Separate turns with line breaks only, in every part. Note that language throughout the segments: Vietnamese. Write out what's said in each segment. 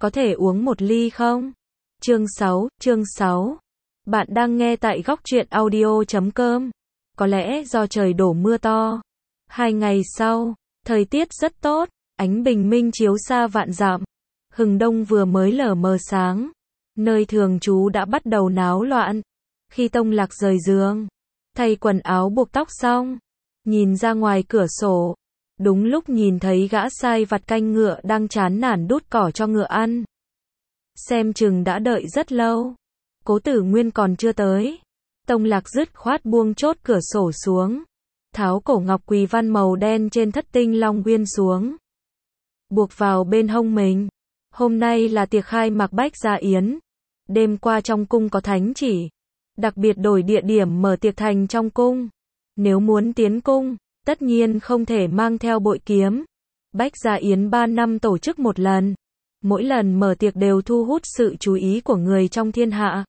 có thể uống một ly không? Chương 6. Bạn đang nghe tại góc truyện audio.com. Có lẽ do trời đổ mưa to. 2 ngày sau, thời tiết rất tốt, ánh bình minh chiếu xa vạn dặm. Hừng đông vừa mới lờ mờ sáng, nơi thường trú đã bắt đầu náo loạn. Khi Tông Lạc rời giường, thay quần áo buộc tóc xong, nhìn ra ngoài cửa sổ, đúng lúc nhìn thấy gã sai vặt canh ngựa đang chán nản đút cỏ cho ngựa ăn. Xem chừng đã đợi rất lâu, Cố Tử Nguyên còn chưa tới. Tông Lạc dứt khoát buông chốt cửa sổ xuống, tháo cổ ngọc quỳ văn màu đen trên thất tinh long uyên xuống, buộc vào bên hông mình. Hôm nay là tiệc khai mạc Bách Gia Yến. Đêm qua trong cung có thánh chỉ, đặc biệt đổi địa điểm mở tiệc thành trong cung. Nếu muốn tiến cung, tất nhiên không thể mang theo bội kiếm. Bách Gia Yến 3 năm tổ chức một lần. Mỗi lần mở tiệc đều thu hút sự chú ý của người trong thiên hạ.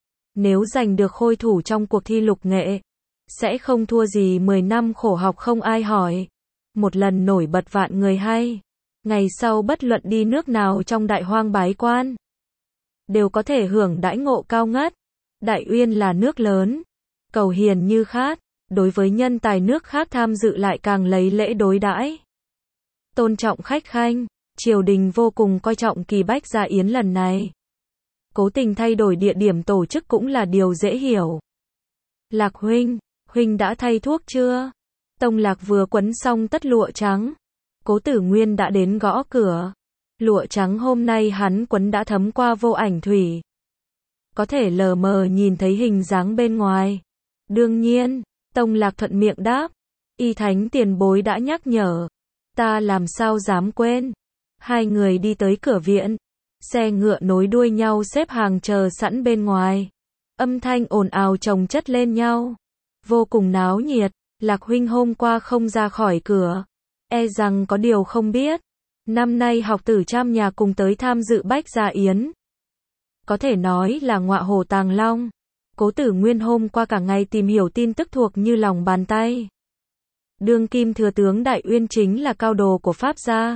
Nếu giành được khôi thủ trong cuộc thi lục nghệ, sẽ không thua gì 10 năm khổ học không ai hỏi. Một lần nổi bật vạn người hay. Ngày sau bất luận đi nước nào trong đại hoang bái quan, đều có thể hưởng đãi ngộ cao ngất. Đại Uyên là nước lớn, cầu hiền như khát, đối với nhân tài nước khác tham dự lại càng lấy lễ đối đãi, tôn trọng khách khanh. Triều đình vô cùng coi trọng kỳ Bách Gia Yến lần này. Cố tình thay đổi địa điểm tổ chức cũng là điều dễ hiểu. Lạc huynh đã thay thuốc chưa? Tông Lạc vừa quấn xong tất lụa trắng, Cố Tử Nguyên đã đến gõ cửa. Lụa trắng hôm nay hắn quấn đã thấm qua vô ảnh thủy, có thể lờ mờ nhìn thấy hình dáng bên ngoài. Đương nhiên, Tông Lạc thuận miệng đáp, y thánh tiền bối đã nhắc nhở, ta làm sao dám quên. Hai người đi tới cửa viện, xe ngựa nối đuôi nhau xếp hàng chờ sẵn bên ngoài. Âm thanh ồn ào chồng chất lên nhau, vô cùng náo nhiệt. Lạc huynh hôm qua không ra khỏi cửa, e rằng có điều không biết. Năm nay học tử trăm nhà cùng tới tham dự Bách Gia Yến, có thể nói là ngọa hổ tàng long. Cố Tử Nguyên hôm qua cả ngày tìm hiểu tin tức thuộc như lòng bàn tay. Đương kim thừa tướng Đại Uyên chính là cao đồ của Pháp gia.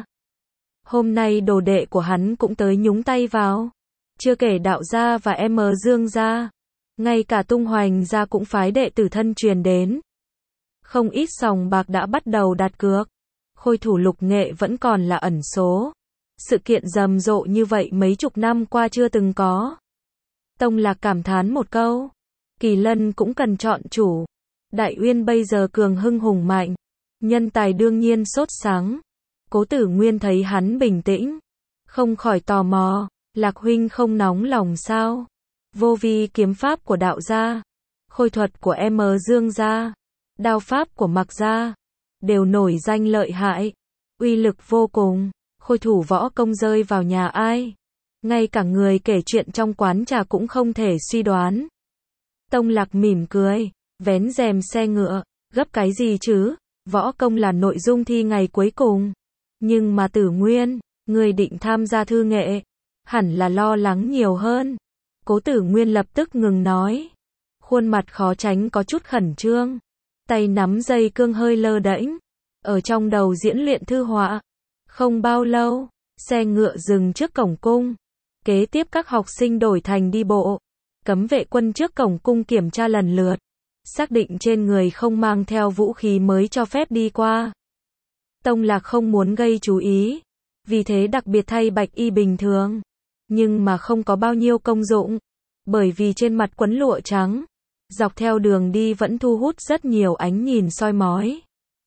Hôm nay đồ đệ của hắn cũng tới nhúng tay vào. Chưa kể Đạo gia và Dương gia, ngay cả Tung Hoành gia cũng phái đệ tử thân truyền đến. Không ít sòng bạc đã bắt đầu đặt cược. Khôi thủ lục nghệ vẫn còn là ẩn số. Sự kiện rầm rộ như vậy mấy chục năm qua chưa từng có. Tông Lạc cảm thán một câu, Kỳ Lân cũng cần chọn chủ. Đại Uyên bây giờ cường hưng hùng mạnh, nhân tài đương nhiên sốt sắng. Cố Tử Nguyên thấy hắn bình tĩnh, không khỏi tò mò, Lạc huynh không nóng lòng sao? Vô vi kiếm pháp của Đạo gia, khôi thuật của Dương gia, đao pháp của Mạc gia, đều nổi danh lợi hại, uy lực vô cùng. Khôi thủ võ công rơi vào nhà ai, ngay cả người kể chuyện trong quán trà cũng không thể suy đoán. Tông Lạc mỉm cười, vén rèm xe ngựa, gấp cái gì chứ? Võ công là nội dung thi ngày cuối cùng. Nhưng mà Tử Nguyên, người định tham gia thư nghệ, hẳn là lo lắng nhiều hơn. Cố Tử Nguyên lập tức ngừng nói, khuôn mặt khó tránh có chút khẩn trương, tay nắm dây cương hơi lơ đễnh, ở trong đầu diễn luyện thư họa. Không bao lâu, xe ngựa dừng trước cổng cung. Kế tiếp các học sinh đổi thành đi bộ. Cấm vệ quân trước cổng cung kiểm tra lần lượt, xác định trên người không mang theo vũ khí mới cho phép đi qua. Tông Lạc không muốn gây chú ý, vì thế đặc biệt thay bạch y bình thường, nhưng mà không có bao nhiêu công dụng, bởi vì trên mặt quấn lụa trắng, dọc theo đường đi vẫn thu hút rất nhiều ánh nhìn soi mói.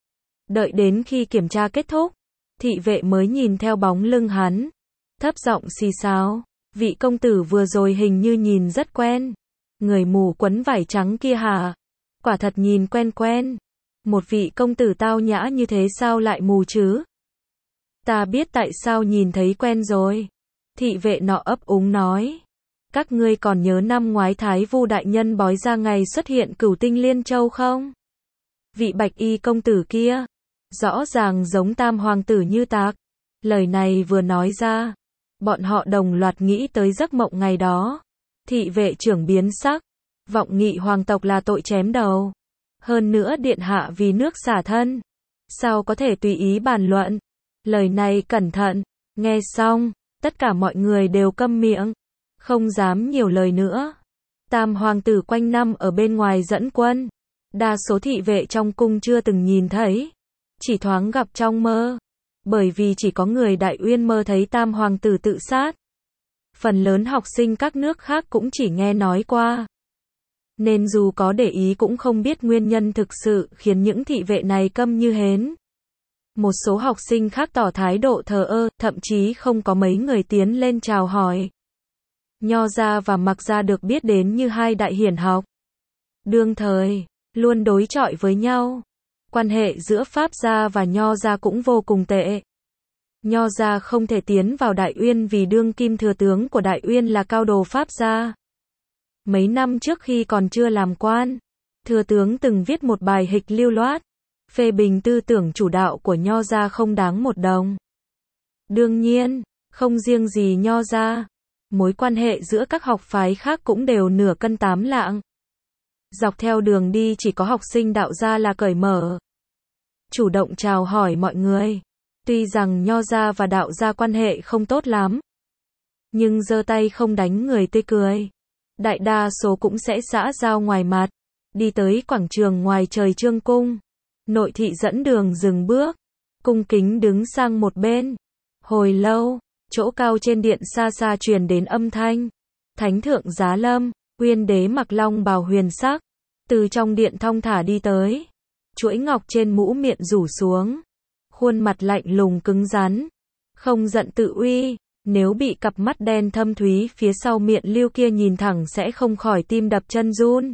Đợi đến khi kiểm tra kết thúc, thị vệ mới nhìn theo bóng lưng hắn, thấp giọng xì xào, vị công tử vừa rồi hình như nhìn rất quen. Người mù quấn vải trắng kia hả? Quả thật nhìn quen quen. Một vị công tử tao nhã như thế sao lại mù chứ? Ta biết tại sao nhìn thấy quen rồi. Thị vệ nọ ấp úng nói. Các ngươi còn nhớ năm ngoái Thái Vu đại nhân bói ra ngày xuất hiện Cửu Tinh Liên Châu không? Vị bạch y công tử kia, rõ ràng giống Tam hoàng tử Như Tạc. Lời này vừa nói ra, bọn họ đồng loạt nghĩ tới giấc mộng ngày đó. Thị vệ trưởng biến sắc, vọng nghị hoàng tộc là tội chém đầu. Hơn nữa điện hạ vì nước xả thân, sao có thể tùy ý bàn luận. Lời này cẩn thận. Nghe xong, Tất cả mọi người đều câm miệng, không dám nhiều lời nữa. Tam hoàng tử quanh năm ở bên ngoài dẫn quân. Đa số thị vệ trong cung chưa từng nhìn thấy, chỉ thoáng gặp trong mơ. Bởi vì chỉ có người Đại Uyên mơ thấy tam hoàng tử tự sát. Phần lớn học sinh các nước khác cũng chỉ nghe nói qua. Nên dù có để ý cũng không biết nguyên nhân thực sự khiến những thị vệ này câm như hến. Một số học sinh khác tỏ thái độ thờ ơ, thậm chí không có mấy người tiến lên chào hỏi. Nho gia và Mạc gia được biết đến như hai đại hiển học. Đương thời, luôn đối chọi với nhau. Quan hệ giữa Pháp gia và Nho gia cũng vô cùng tệ. Nho gia không thể tiến vào Đại Uyên vì đương kim thừa tướng của Đại Uyên là cao đồ Pháp gia. Mấy năm trước khi còn chưa làm quan, thừa tướng từng viết một bài hịch lưu loát, phê bình tư tưởng chủ đạo của Nho gia không đáng một đồng. Đương nhiên, không riêng gì Nho gia, mối quan hệ giữa các học phái khác cũng đều nửa cân tám lạng. Dọc theo đường đi chỉ có học sinh đạo gia là cởi mở, chủ động chào hỏi mọi người. Tuy rằng Nho gia và đạo gia quan hệ không tốt lắm, nhưng giơ tay không đánh người tươi cười. Đại đa số cũng sẽ xã giao ngoài mặt, đi tới quảng trường ngoài trời Trương cung. Nội thị dẫn đường dừng bước, cung kính đứng sang một bên. Hồi lâu, chỗ cao trên điện xa xa truyền đến âm thanh. Thánh thượng giá lâm, Uyên đế mặc long bào huyền sắc, từ trong điện thong thả đi tới. Chuỗi ngọc trên mũ miệng rủ xuống, khuôn mặt lạnh lùng cứng rắn, không giận tự uy. Nếu bị cặp mắt đen thâm thúy phía sau miệng lưu kia nhìn thẳng sẽ không khỏi tim đập chân run.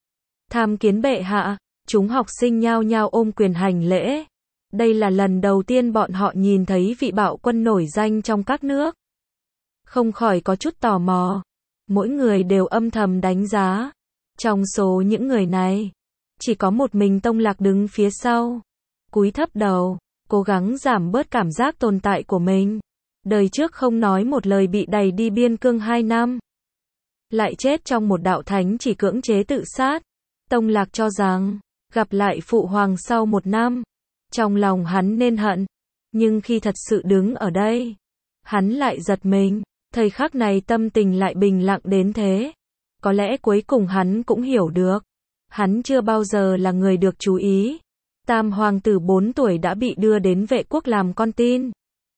Tham kiến bệ hạ, chúng học sinh nhao nhao ôm quyền hành lễ. Đây là lần đầu tiên bọn họ nhìn thấy vị bạo quân nổi danh trong các nước. Không khỏi có chút tò mò. Mỗi người đều âm thầm đánh giá. Trong số những người này, chỉ có một mình Tông Lạc đứng phía sau, cúi thấp đầu, cố gắng giảm bớt cảm giác tồn tại của mình. Đời trước không nói một lời bị đày đi biên cương 2 năm. Lại chết trong một đạo thánh chỉ cưỡng chế tự sát. Tông Lạc cho rằng, gặp lại phụ hoàng sau 1 năm, trong lòng hắn nên hận. Nhưng khi thật sự đứng ở đây, hắn lại giật mình. Thời khắc này tâm tình lại bình lặng đến thế. Có lẽ cuối cùng hắn cũng hiểu được. Hắn chưa bao giờ là người được chú ý. Tam hoàng tử 4 tuổi đã bị đưa đến vệ quốc làm con tin.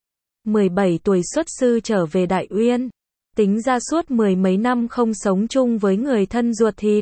17 tuổi xuất sư trở về Đại Uyên. Tính ra suốt 10 mấy năm không sống chung với người thân ruột thịt.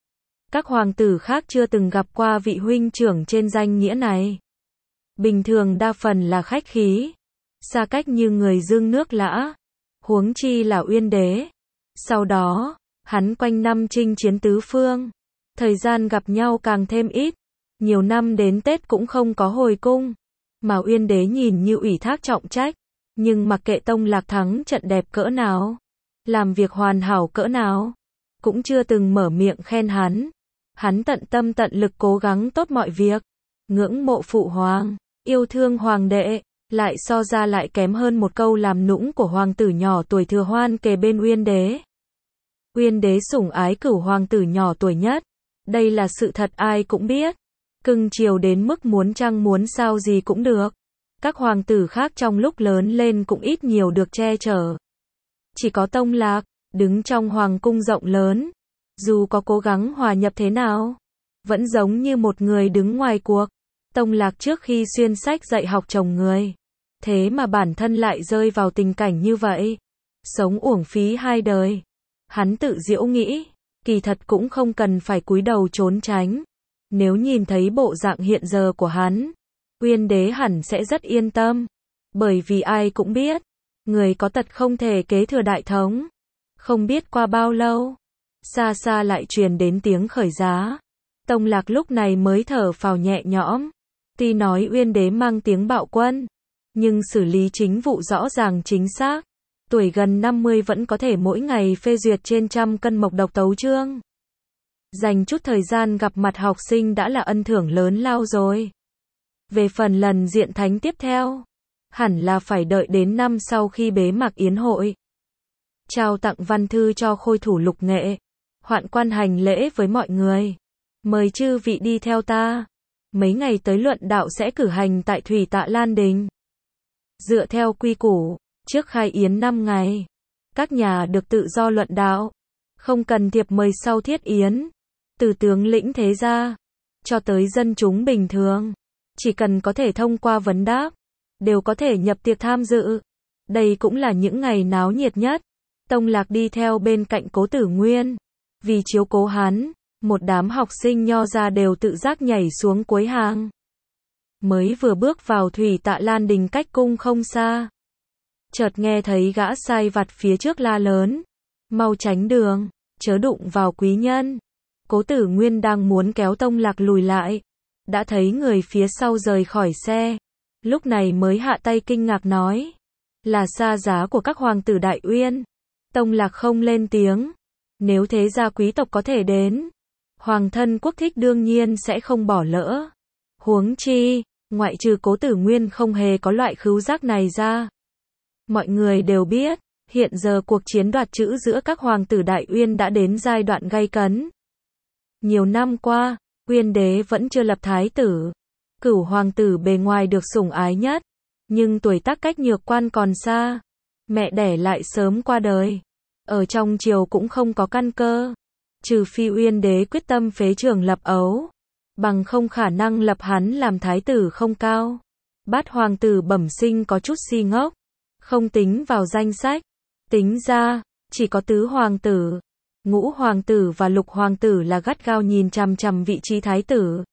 Các hoàng tử khác chưa từng gặp qua vị huynh trưởng trên danh nghĩa này. Bình thường đa phần là khách khí, xa cách như người dương nước lã. Huống chi là Uyên đế. Sau đó, hắn quanh năm chinh chiến tứ phương. Thời gian gặp nhau càng thêm ít. Nhiều năm đến Tết cũng không có hồi cung. Mà Uyên đế nhìn như ủy thác trọng trách. Nhưng mặc kệ Tông Lạc thắng trận đẹp cỡ nào, làm việc hoàn hảo cỡ nào, cũng chưa từng mở miệng khen hắn. Hắn tận tâm tận lực cố gắng tốt mọi việc. Ngưỡng mộ phụ hoàng, yêu thương hoàng đệ, lại so ra lại kém hơn một câu làm nũng của hoàng tử nhỏ tuổi Thừa Hoan kề bên Uyên đế. Uyên đế sủng ái cửu hoàng tử nhỏ tuổi nhất. Đây là sự thật ai cũng biết. Cưng chiều đến mức muốn chăng muốn sao gì cũng được. Các hoàng tử khác trong lúc lớn lên cũng ít nhiều được che chở. Chỉ có Tông Lạc, đứng trong hoàng cung rộng lớn. Dù có cố gắng hòa nhập thế nào, vẫn giống như một người đứng ngoài cuộc. Tông Lạc trước khi xuyên sách dạy học chồng người. Thế mà bản thân lại rơi vào tình cảnh như vậy. Sống uổng phí 2 đời. Hắn tự giễu nghĩ, kỳ thật cũng không cần phải cúi đầu trốn tránh. Nếu nhìn thấy bộ dạng hiện giờ của hắn, Uyên đế hẳn sẽ rất yên tâm. Bởi vì ai cũng biết, người có tật không thể kế thừa đại thống. Không biết qua bao lâu, xa xa lại truyền đến tiếng khởi giá. Tông Lạc lúc này mới thở phào nhẹ nhõm. Tuy nói Uyên đế mang tiếng bạo quân, nhưng xử lý chính vụ rõ ràng chính xác. Tuổi gần 50 vẫn có thể mỗi ngày phê duyệt trên 100 cân mộc độc tấu chương. Dành chút thời gian gặp mặt học sinh đã là ân thưởng lớn lao rồi. Về phần lần diện thánh tiếp theo, hẳn là phải đợi đến năm sau khi bế mạc yến hội. Trao tặng văn thư cho khôi thủ lục nghệ. Hoạn quan hành lễ với mọi người. Mời chư vị đi theo ta. Mấy ngày tới luận đạo sẽ cử hành tại Thủy Tạ Lan Đình. Dựa theo quy củ, Trước khai yến 5 ngày, các nhà được tự do luận đạo, không cần thiệp mời sau thiết yến, từ tướng lĩnh thế gia, cho tới dân chúng bình thường, chỉ cần có thể thông qua vấn đáp, đều có thể nhập tiệc tham dự. Đây cũng là những ngày náo nhiệt nhất. Tông Lạc đi theo bên cạnh Cố Tử Nguyên, vì chiếu cố hắn, một đám học sinh nho ra đều tự giác nhảy xuống cuối hàng. Mới vừa bước vào Thủy Tạ Lan Đình cách cung không xa, chợt nghe thấy gã sai vặt phía trước la lớn, mau tránh đường, chớ đụng vào quý nhân. Cố Tử Nguyên đang muốn kéo Tông Lạc lùi lại, đã thấy người phía sau rời khỏi xe, lúc này mới hạ tay kinh ngạc nói, là xa giá của các hoàng tử Đại Uyên. Tông Lạc không lên tiếng, nếu thế gia quý tộc có thể đến, hoàng thân quốc thích đương nhiên sẽ không bỏ lỡ. Huống chi, ngoại trừ Cố Tử Nguyên không hề có loại khứu giác này ra. Mọi người đều biết, hiện giờ cuộc chiến đoạt chữ giữa các hoàng tử Đại Uyên đã đến giai đoạn gay cấn. Nhiều năm qua, Uyên đế vẫn chưa lập thái tử. Cửu hoàng tử bề ngoài được sủng ái nhất, nhưng tuổi tác cách nhược quan còn xa. Mẹ đẻ lại sớm qua đời. Ở trong triều cũng không có căn cơ. Trừ phi Uyên đế quyết tâm phế trưởng lập ấu, bằng không khả năng lập hắn làm thái tử không cao. Bát hoàng tử bẩm sinh có chút si ngốc, không tính vào danh sách. Tính ra, chỉ có tứ hoàng tử, ngũ hoàng tử và lục hoàng tử là gắt gao nhìn chằm chằm vị trí thái tử.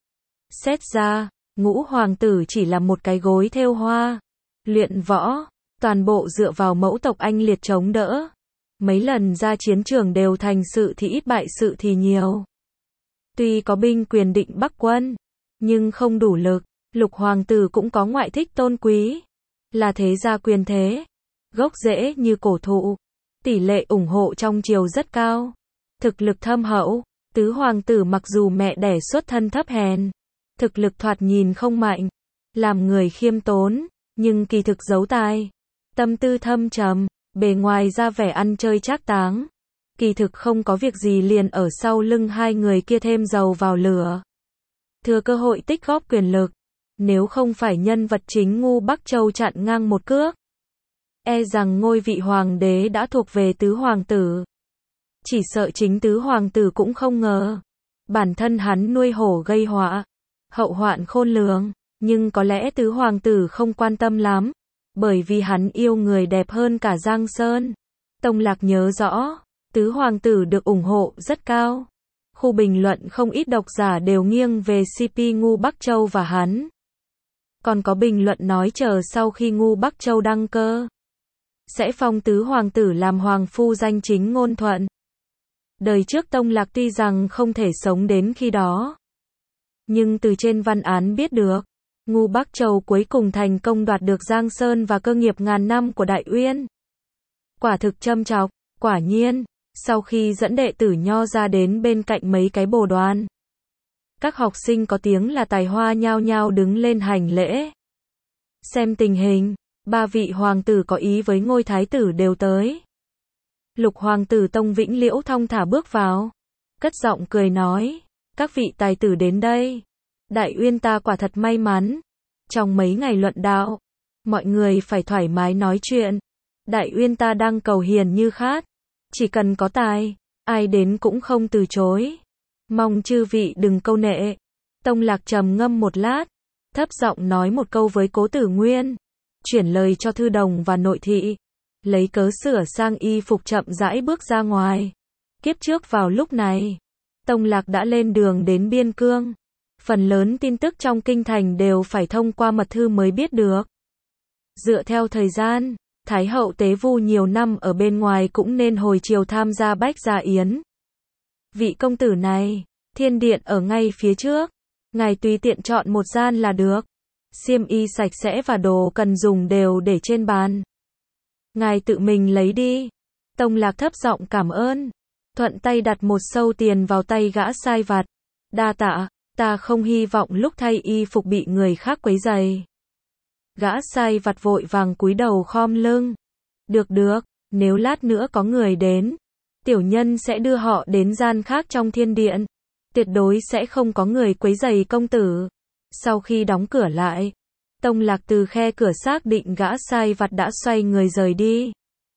Xét ra, ngũ hoàng tử chỉ là một cái gối thêu hoa, luyện võ, toàn bộ dựa vào mẫu tộc anh liệt chống đỡ. Mấy lần ra chiến trường đều thành sự thì ít bại sự thì nhiều. Tuy có binh quyền định bắc quân, nhưng không đủ lực. Lục hoàng tử cũng có ngoại thích tôn quý, là thế gia quyền thế, gốc rễ như cổ thụ, tỷ lệ ủng hộ trong triều rất cao, thực lực thâm hậu. Tứ hoàng tử mặc dù mẹ đẻ xuất thân thấp hèn, thực lực thoạt nhìn không mạnh, làm người khiêm tốn, nhưng kỳ thực giấu tài, tâm tư thâm trầm, bề ngoài ra vẻ ăn chơi trác táng, kỳ thực không có việc gì liền ở sau lưng hai người kia thêm dầu vào lửa. Thừa cơ hội tích góp quyền lực, nếu không phải nhân vật chính Ngu Bắc Châu chặn ngang một cước, e rằng ngôi vị hoàng đế đã thuộc về tứ hoàng tử. Chỉ sợ chính tứ hoàng tử cũng không ngờ, bản thân hắn nuôi hổ gây họa, hậu hoạn khôn lường, nhưng có lẽ tứ hoàng tử không quan tâm lắm, bởi vì hắn yêu người đẹp hơn cả Giang Sơn. Tông Lạc nhớ rõ, tứ hoàng tử được ủng hộ rất cao. Khu bình luận không ít độc giả đều nghiêng về CP Ngu Bắc Châu và hắn. Còn có bình luận nói chờ sau khi Ngu Bắc Châu đăng cơ, sẽ phong tứ hoàng tử làm hoàng phu danh chính ngôn thuận. Đời trước Tông Lạc tuy rằng không thể sống đến khi đó, nhưng từ trên văn án biết được, Ngu Bắc Châu cuối cùng thành công đoạt được Giang Sơn và cơ nghiệp ngàn năm của Đại Uyên. Quả thực châm chọc. Quả nhiên, sau khi dẫn đệ tử nho ra đến bên cạnh mấy cái bồ đoàn, các học sinh có tiếng là tài hoa nhao nhao đứng lên hành lễ. Xem tình hình, ba vị hoàng tử có ý với ngôi thái tử đều tới. Lục hoàng tử Tông Vĩnh Liễu thong thả bước vào, cất giọng cười nói, các vị tài tử đến đây, Đại Uyên ta quả thật may mắn. Trong mấy ngày luận đạo, mọi người phải thoải mái nói chuyện. Đại Uyên ta đang cầu hiền như khát, chỉ cần có tài, ai đến cũng không từ chối. Mong chư vị đừng câu nệ. Tông Lạc trầm ngâm một lát, thấp giọng nói một câu với Cố Tử Nguyên, chuyển lời cho thư đồng và nội thị, lấy cớ sửa sang y phục chậm rãi bước ra ngoài. Kiếp trước vào lúc này, Tông Lạc đã lên đường đến Biên Cương. Phần lớn tin tức trong kinh thành đều phải thông qua mật thư mới biết được. Dựa theo thời gian, Thái hậu Tế Vu nhiều năm ở bên ngoài cũng nên hồi triều tham gia Bách Gia Yến. Vị công tử này, thiên điện ở ngay phía trước, ngài tùy tiện chọn một gian là được. Xiêm y sạch sẽ và đồ cần dùng đều để trên bàn. Ngài tự mình lấy đi. Tông Lạc thấp giọng cảm ơn, thuận tay đặt một sâu tiền vào tay gã sai vặt. Đa tạ, ta không hy vọng lúc thay y phục bị người khác quấy rầy. Gã sai vặt vội vàng cúi đầu khom lưng. Được, nếu lát nữa có người đến, tiểu nhân sẽ đưa họ đến gian khác trong thiên điện. Tuyệt đối sẽ không có người quấy rầy công tử. Sau khi đóng cửa lại, Tông Lạc từ khe cửa xác định gã sai vặt đã xoay người rời đi.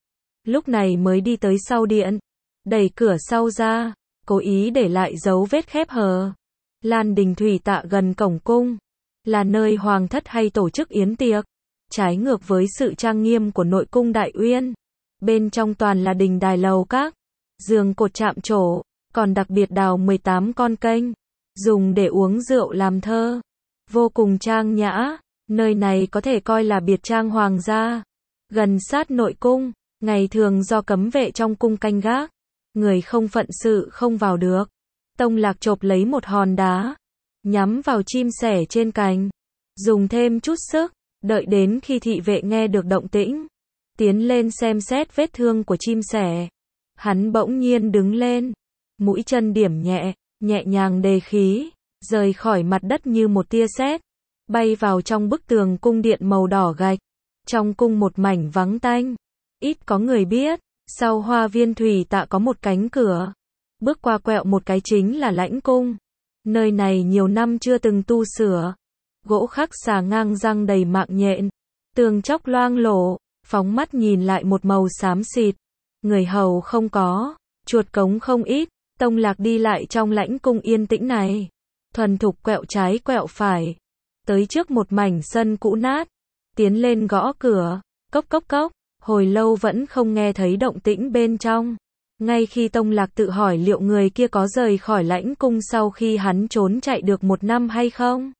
Lúc này mới đi tới sau điện, đẩy cửa sau ra, cố ý để lại dấu vết khép hờ. Lan đình thủy tạ gần cổng cung, là nơi hoàng thất hay tổ chức yến tiệc, trái ngược với sự trang nghiêm của nội cung Đại Uyên. Bên trong toàn là đình đài lầu các, giường cột chạm trổ, còn đặc biệt đào 18 con kênh, dùng để uống rượu làm thơ. Vô cùng trang nhã, nơi này có thể coi là biệt trang hoàng gia. Gần sát nội cung, ngày thường do cấm vệ trong cung canh gác, người không phận sự không vào được. Tông Lạc chộp lấy một hòn đá, nhắm vào chim sẻ trên cành, dùng thêm chút sức, đợi đến khi thị vệ nghe được động tĩnh, tiến lên xem xét vết thương của chim sẻ. Hắn bỗng nhiên đứng lên, mũi chân điểm nhẹ, nhẹ nhàng đề khí, rời khỏi mặt đất như một tia sét, bay vào trong bức tường cung điện màu đỏ gạch. Trong cung một mảnh vắng tanh, ít có người biết, sau hoa viên thủy tạ có một cánh cửa, bước qua quẹo một cái chính là lãnh cung. Nơi này nhiều năm chưa từng tu sửa, gỗ khắc xà ngang răng đầy mạng nhện, tường chóc loang lổ, phóng mắt nhìn lại một màu xám xịt. Người hầu không có, chuột cống không ít. Tông Lạc đi lại trong lãnh cung yên tĩnh này, thuần thục quẹo trái quẹo phải, tới trước một mảnh sân cũ nát, tiến lên gõ cửa, cốc cốc cốc, hồi lâu vẫn không nghe thấy động tĩnh bên trong. Ngay khi Tông Lạc tự hỏi liệu người kia có rời khỏi lãnh cung sau khi hắn trốn chạy được 1 năm hay không,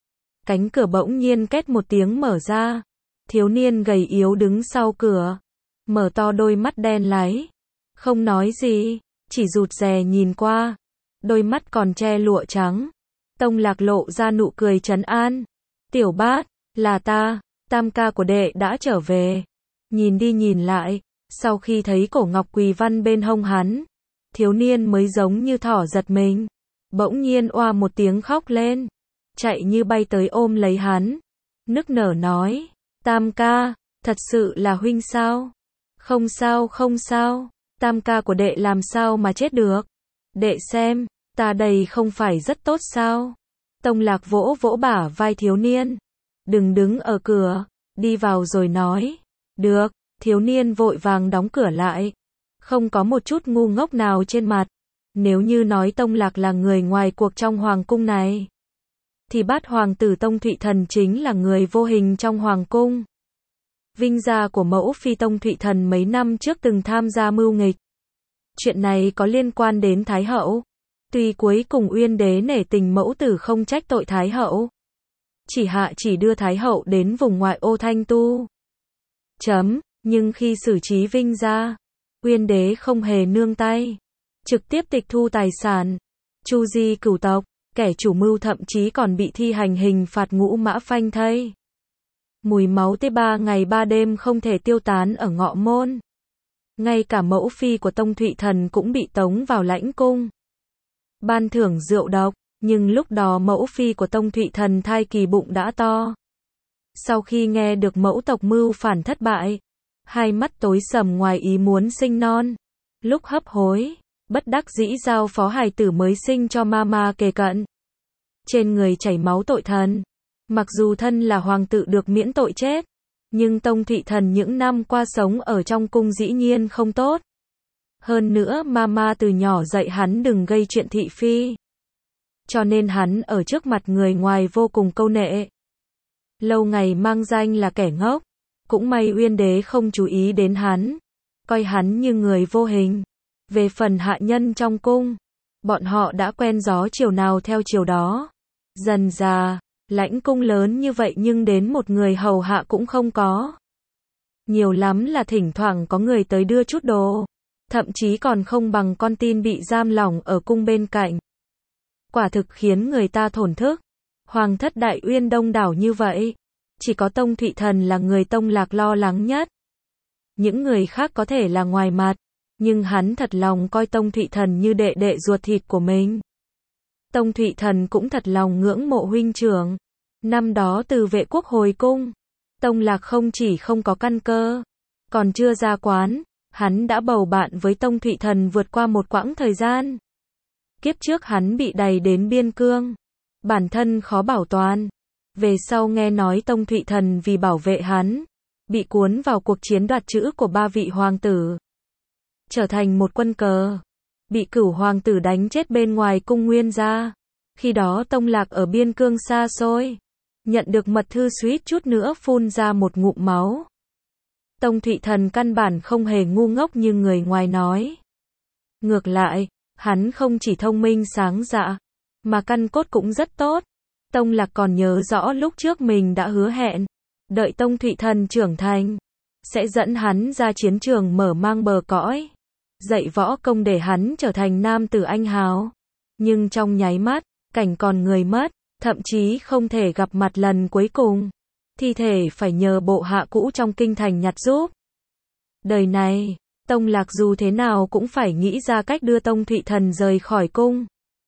cánh cửa bỗng nhiên két một tiếng mở ra. Thiếu niên gầy yếu đứng sau cửa, mở to đôi mắt đen láy, không nói gì, chỉ rụt rè nhìn qua, đôi mắt còn che lụa trắng. Tông Lạc lộ ra nụ cười trấn an. Tiểu Bát, là ta, tam ca của đệ đã trở về. Nhìn đi nhìn lại, sau khi thấy cổ ngọc quỳ văn bên hông hắn, thiếu niên mới giống như thỏ giật mình, bỗng nhiên oa một tiếng khóc lên, chạy như bay tới ôm lấy hắn, nức nở nói, tam ca, thật sự là huynh sao? Không sao không sao, tam ca của đệ làm sao mà chết được? Đệ xem, ta đây không phải rất tốt sao? Tông Lạc vỗ vỗ bả vai thiếu niên, đừng đứng ở cửa, đi vào rồi nói. Được. Thiếu niên vội vàng đóng cửa lại, không có một chút ngu ngốc nào trên mặt. Nếu như nói Tông Lạc là người ngoài cuộc trong hoàng cung này, thì Bát hoàng tử Tông Thụy Thần chính là người vô hình trong hoàng cung. Vinh gia của mẫu phi Tông Thụy Thần mấy năm trước từng tham gia mưu nghịch. Chuyện này có liên quan đến Thái hậu. Tuy cuối cùng Uyên đế nể tình mẫu tử không trách tội Thái hậu, chỉ đưa Thái hậu đến vùng ngoại ô Thanh Tu. Nhưng khi xử trí Vinh gia, Uyên đế không hề nương tay, trực tiếp tịch thu tài sản, chu di cửu tộc, kẻ chủ mưu thậm chí còn bị thi hành hình phạt ngũ mã phanh thây. Mùi máu tê 3 ngày 3 đêm không thể tiêu tán ở Ngọ Môn. Ngay cả mẫu phi của Tông Thụy Thần cũng bị tống vào lãnh cung, ban thưởng rượu độc, nhưng lúc đó mẫu phi của Tông Thụy Thần thai kỳ bụng đã to. Sau khi nghe được mẫu tộc mưu phản thất bại, hai mắt tối sầm ngoài ý muốn sinh non. Lúc hấp hối, bất đắc dĩ giao phó hài tử mới sinh cho mama kề cận. Trên người chảy máu tội thần. Mặc dù thân là hoàng tử được miễn tội chết, nhưng Tông Thụy Thần những năm qua sống ở trong cung dĩ nhiên không tốt. Hơn nữa mama từ nhỏ dạy hắn đừng gây chuyện thị phi, cho nên hắn ở trước mặt người ngoài vô cùng câu nệ. Lâu ngày mang danh là kẻ ngốc. Cũng may Uyên đế không chú ý đến hắn, coi hắn như người vô hình. Về phần hạ nhân trong cung, bọn họ đã quen gió chiều nào theo chiều đó. Dần dà, lãnh cung lớn như vậy nhưng đến một người hầu hạ cũng không có. Nhiều lắm là thỉnh thoảng có người tới đưa chút đồ, thậm chí còn không bằng con tin bị giam lỏng ở cung bên cạnh. Quả thực khiến người ta thổn thức. Hoàng thất Đại Uyên đông đảo như vậy, chỉ có Tông Thụy Thần là người Tông Lạc lo lắng nhất. Những người khác có thể là ngoài mặt, nhưng hắn thật lòng coi Tông Thụy Thần như đệ đệ ruột thịt của mình. Tông Thụy Thần cũng thật lòng ngưỡng mộ huynh trưởng. Năm đó từ Vệ quốc hồi cung, Tông Lạc không chỉ không có căn cơ, còn chưa ra quán, hắn đã bầu bạn với Tông Thụy Thần vượt qua một quãng thời gian. Kiếp trước hắn bị đày đến biên cương, bản thân khó bảo toàn, Về sau nghe nói Tông Thụy Thần vì bảo vệ hắn, bị cuốn vào cuộc chiến đoạt chữ của 3 vị hoàng tử, trở thành một quân cờ, bị Cửu hoàng tử đánh chết bên ngoài cung Nguyên gia. Khi đó Tông Lạc ở biên cương xa xôi, nhận được mật thư suýt chút nữa phun ra một ngụm máu. Tông Thụy Thần căn bản không hề ngu ngốc như người ngoài nói. Ngược lại, hắn không chỉ thông minh sáng dạ, mà căn cốt cũng rất tốt. Tông Lạc còn nhớ rõ lúc trước mình đã hứa hẹn, đợi Tông Thụy Thần trưởng thành, sẽ dẫn hắn ra chiến trường mở mang bờ cõi, dạy võ công để hắn trở thành nam tử anh hào. Nhưng trong nháy mắt, cảnh còn người mất, thậm chí không thể gặp mặt lần cuối cùng. Thi thể phải nhờ bộ hạ cũ trong kinh thành nhặt giúp. Đời này, Tông Lạc dù thế nào cũng phải nghĩ ra cách đưa Tông Thụy Thần rời khỏi cung.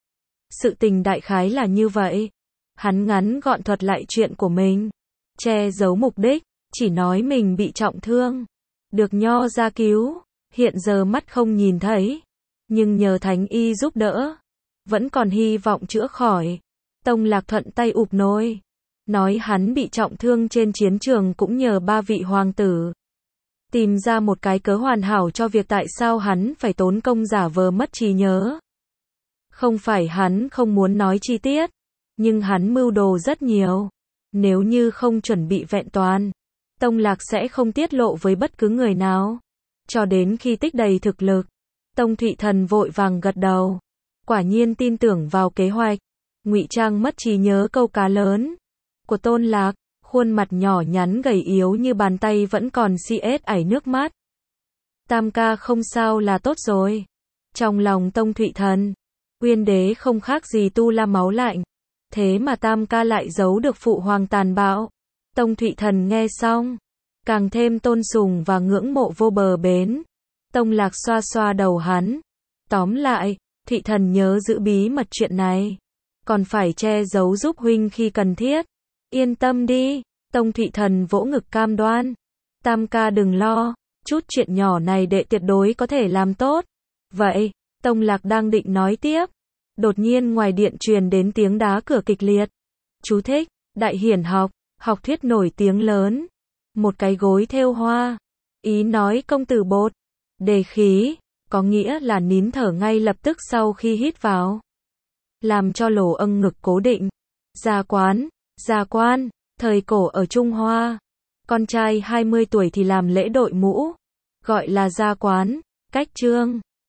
Sự tình đại khái là như vậy. Hắn ngắn gọn thuật lại chuyện của mình, che giấu mục đích, chỉ nói mình bị trọng thương, được Nho gia cứu, hiện giờ mắt không nhìn thấy, nhưng nhờ Thánh y giúp đỡ, vẫn còn hy vọng chữa khỏi. Tông Lạc thuận tay ụp nôi, nói hắn bị trọng thương trên chiến trường cũng nhờ 3 vị hoàng tử. Tìm ra một cái cớ hoàn hảo cho việc tại sao hắn phải tốn công giả vờ mất trí nhớ. Không phải hắn không muốn nói chi tiết, nhưng hắn mưu đồ rất nhiều. Nếu như không chuẩn bị vẹn toàn, Tông Lạc sẽ không tiết lộ với bất cứ người nào. Cho đến khi tích đầy thực lực, Tông Thụy Thần vội vàng gật đầu. Quả nhiên tin tưởng vào kế hoạch, ngụy trang mất trí nhớ câu cá lớn của Tôn Lạc, khuôn mặt nhỏ nhắn gầy yếu như bàn tay vẫn còn xiết nước mắt. Tam ca không sao là tốt rồi. Trong lòng Tông Thụy Thần, Uyên đế không khác gì tu la máu lạnh, thế mà Tam ca lại giấu được phụ hoàng tàn bạo. Tông Thụy Thần nghe xong, càng thêm tôn sùng và ngưỡng mộ vô bờ bến. Tông Lạc xoa xoa đầu hắn. Tóm lại, Thụy Thần nhớ giữ bí mật chuyện này, còn phải che giấu giúp huynh khi cần thiết. Yên tâm đi, Tông Thụy Thần vỗ ngực cam đoan. Tam ca đừng lo, chút chuyện nhỏ này đệ tuyệt đối có thể làm tốt. Vậy, Tông Lạc đang định nói tiếp, đột nhiên ngoài điện truyền đến tiếng đá cửa kịch liệt. Chú thích, Đại Hiển học, học thuyết nổi tiếng lớn. Một cái gối thêu hoa. Ý nói công tử bột. Đề khí, có nghĩa là nín thở ngay lập tức sau khi hít vào. Làm cho lỗ âng ngực cố định. Gia quán, gia quan, thời cổ ở Trung Hoa. Con trai 20 tuổi thì làm lễ đội mũ, gọi là gia quán, cách trương.